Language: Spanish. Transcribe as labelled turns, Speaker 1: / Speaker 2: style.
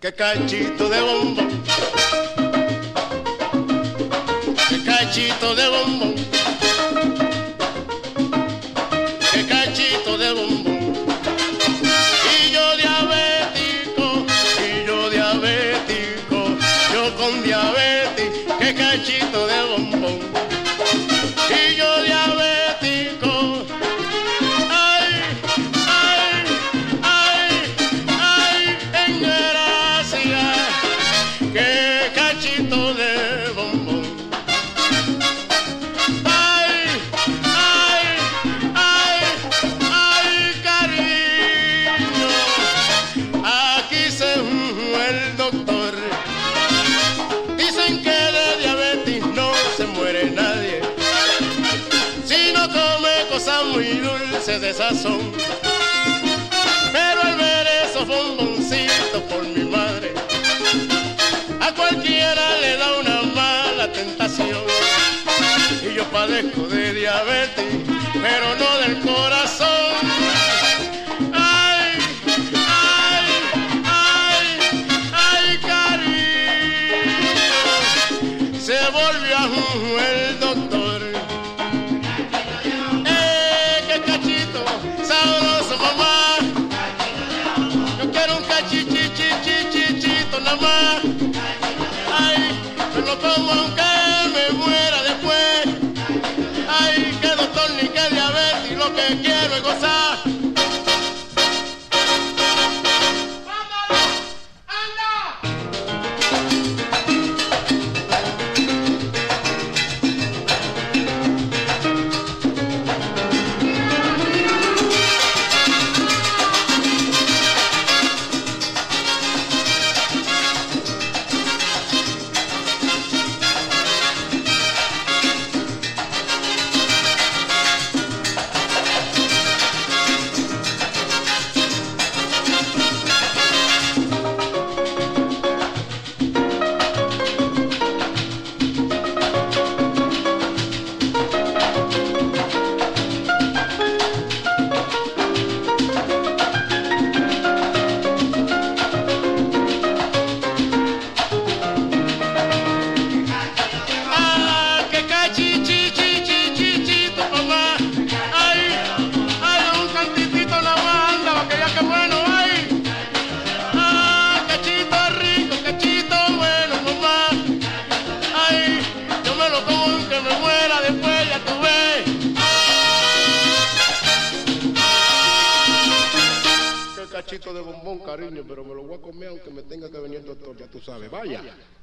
Speaker 1: qué cachito de bombón, qué cachito de bombón, qué cachito de bombón. Y yo diabético, yo con diabetes, qué cachito de bombón. Y yo diabético, ay, ay, ay, ay, en gracia, qué cachito de bombón. Ay, ay, ay, ay, cariño, aquí se fue el doctor. Dicen que de diabetes no se muere nadie si no come cosas muy dulces de sazón. Pero al ver esos bomboncitos por mi madre, a cualquiera le da una mala tentación. Y yo padezco de diabetes, pero no del corazón. Ay, ay, ay, ay, cariño, se volvió a el doctor. Qué cachito sabroso, mamá. Yo quiero un cachichichichichito nada más. Ay, me lo como aunque me muera después. Ay, qué doctor ni qué diabetes, lo que quiero es gozar. Cachito de bombón, cariño, pero me lo voy a comer aunque me tenga que venir el doctor, ya tú sabes. Vaya.